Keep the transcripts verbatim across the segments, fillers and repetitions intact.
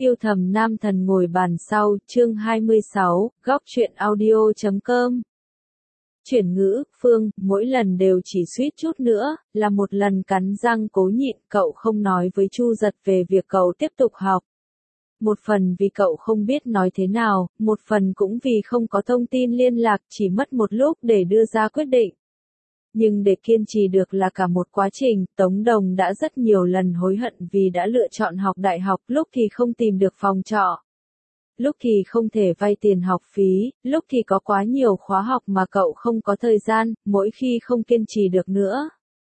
Yêu thầm nam thần ngồi bàn sau, chương hai mươi sáu, góc truyện audio chấm com. Chuyển ngữ, Phương, mỗi lần đều chỉ suýt chút nữa, là một lần cắn răng cố nhịn, cậu không nói với Chu Giật về việc cậu tiếp tục học. Một phần vì cậu không biết nói thế nào, một phần cũng vì không có thông tin liên lạc, chỉ mất một lúc để đưa ra quyết định. Nhưng để kiên trì được là cả một quá trình, Tống Đồng đã rất nhiều lần hối hận vì đã lựa chọn học đại học, lúc thì không tìm được phòng trọ, lúc thì không thể vay tiền học phí, lúc thì có quá nhiều khóa học mà cậu không có thời gian, mỗi khi không kiên trì được nữa.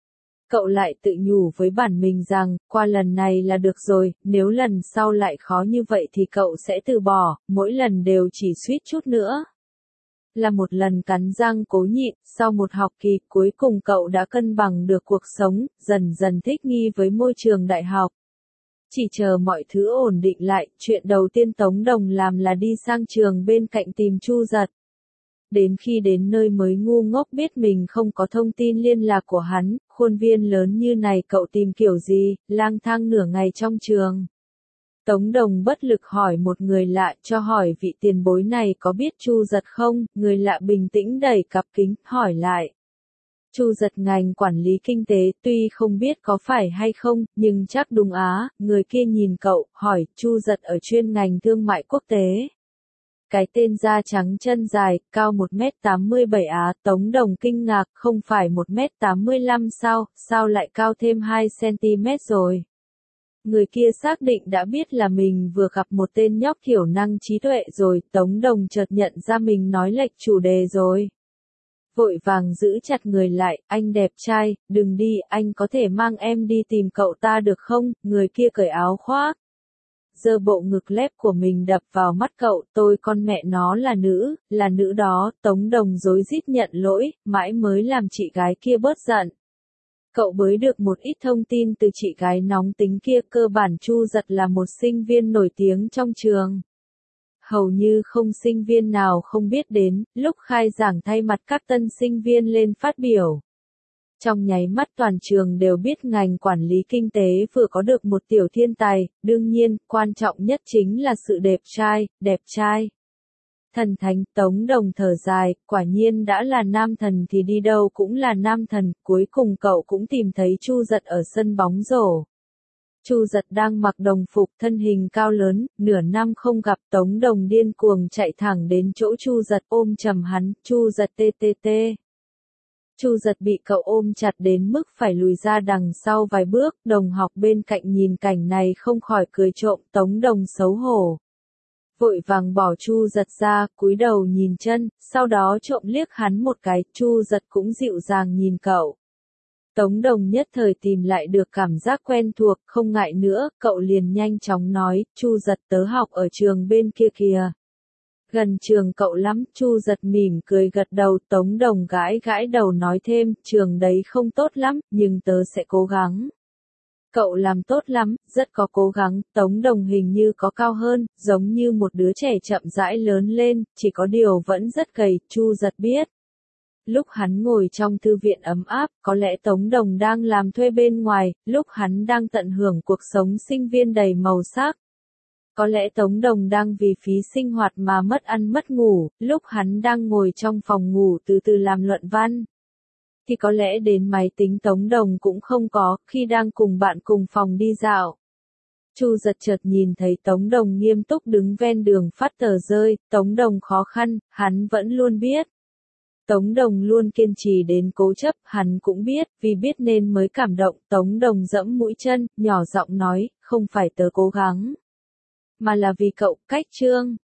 Cậu lại tự nhủ với bản mình rằng, qua lần này là được rồi, nếu lần sau lại khó như vậy thì cậu sẽ từ bỏ, mỗi lần đều chỉ suýt chút nữa. Là một lần cắn răng cố nhịn, sau một học kỳ cuối cùng cậu đã cân bằng được cuộc sống, dần dần thích nghi với môi trường đại học. Chỉ chờ mọi thứ ổn định lại, chuyện đầu tiên Tống Đồng làm là đi sang trường bên cạnh tìm Chu Giật. Đến khi đến nơi mới ngu ngốc biết mình không có thông tin liên lạc của hắn, khuôn viên lớn như này cậu tìm kiểu gì, lang thang nửa ngày trong trường. Tống Đồng bất lực hỏi một người lạ, cho hỏi vị tiền bối này có biết Chu Giật không, người lạ bình tĩnh đẩy cặp kính, hỏi lại. Chu Giật ngành quản lý kinh tế, tuy không biết có phải hay không, nhưng chắc đúng á, người kia nhìn cậu, hỏi, Chu Giật ở chuyên ngành thương mại quốc tế. Cái tên da trắng chân dài, cao một mét tám mươi bảy á, Tống Đồng kinh ngạc, không phải một mét tám mươi lăm sao, sao lại cao thêm hai xăng-ti-mét rồi. Người kia xác định đã biết là mình vừa gặp một tên nhóc thiểu năng trí tuệ rồi, Tống Đồng chợt nhận ra mình nói lệch chủ đề rồi. Vội vàng giữ chặt người lại, anh đẹp trai, đừng đi, anh có thể mang em đi tìm cậu ta được không, người kia cởi áo khoác. Giơ bộ ngực lép của mình đập vào mắt cậu, tôi con mẹ nó là nữ, là nữ đó, Tống Đồng rối rít nhận lỗi, mãi mới làm chị gái kia bớt giận. Cậu bới được một ít thông tin từ chị gái nóng tính kia, cơ bản Chu Giật là một sinh viên nổi tiếng trong trường. Hầu như không sinh viên nào không biết đến, lúc khai giảng thay mặt các tân sinh viên lên phát biểu. Trong nháy mắt toàn trường đều biết ngành quản lý kinh tế vừa có được một tiểu thiên tài, đương nhiên, quan trọng nhất chính là sự đẹp trai, đẹp trai. Thần thánh, Tống Đồng thở dài, quả nhiên đã là nam thần thì đi đâu cũng là nam thần, cuối cùng cậu cũng tìm thấy Chu Giật ở sân bóng rổ. Chu Giật đang mặc đồng phục, thân hình cao lớn, nửa năm không gặp, Tống Đồng điên cuồng chạy thẳng đến chỗ Chu Giật, ôm chầm hắn, Chu Giật tê tê tê. Chu Giật bị cậu ôm chặt đến mức phải lùi ra đằng sau vài bước, đồng học bên cạnh nhìn cảnh này không khỏi cười trộm, Tống Đồng xấu hổ. Vội vàng bỏ Chu Giật ra, cúi đầu nhìn chân, sau đó trộm liếc hắn một cái, Chu Giật cũng dịu dàng nhìn cậu. Tống Đồng nhất thời tìm lại được cảm giác quen thuộc, không ngại nữa, cậu liền nhanh chóng nói, Chu Giật tớ học ở trường bên kia kìa. Gần trường cậu lắm, Chu Giật mỉm cười gật đầu, Tống Đồng gãi gãi đầu nói thêm, trường đấy không tốt lắm, nhưng tớ sẽ cố gắng. Cậu làm tốt lắm, rất có cố gắng, Tống Đồng hình như có cao hơn, giống như một đứa trẻ chậm rãi lớn lên, chỉ có điều vẫn rất gầy, Chu Giật biết. Lúc hắn ngồi trong thư viện ấm áp, có lẽ Tống Đồng đang làm thuê bên ngoài, lúc hắn đang tận hưởng cuộc sống sinh viên đầy màu sắc. Có lẽ Tống Đồng đang vì phí sinh hoạt mà mất ăn mất ngủ, lúc hắn đang ngồi trong phòng ngủ từ từ làm luận văn. Thì có lẽ đến máy tính Tống Đồng cũng không có, khi đang cùng bạn cùng phòng đi dạo. Chu Giật chợt nhìn thấy Tống Đồng nghiêm túc đứng ven đường phát tờ rơi, Tống Đồng khó khăn, hắn vẫn luôn biết. Tống Đồng luôn kiên trì đến cố chấp, hắn cũng biết, vì biết nên mới cảm động, Tống Đồng dẫm mũi chân, nhỏ giọng nói, không phải tớ cố gắng. Mà là vì cậu, cách chương.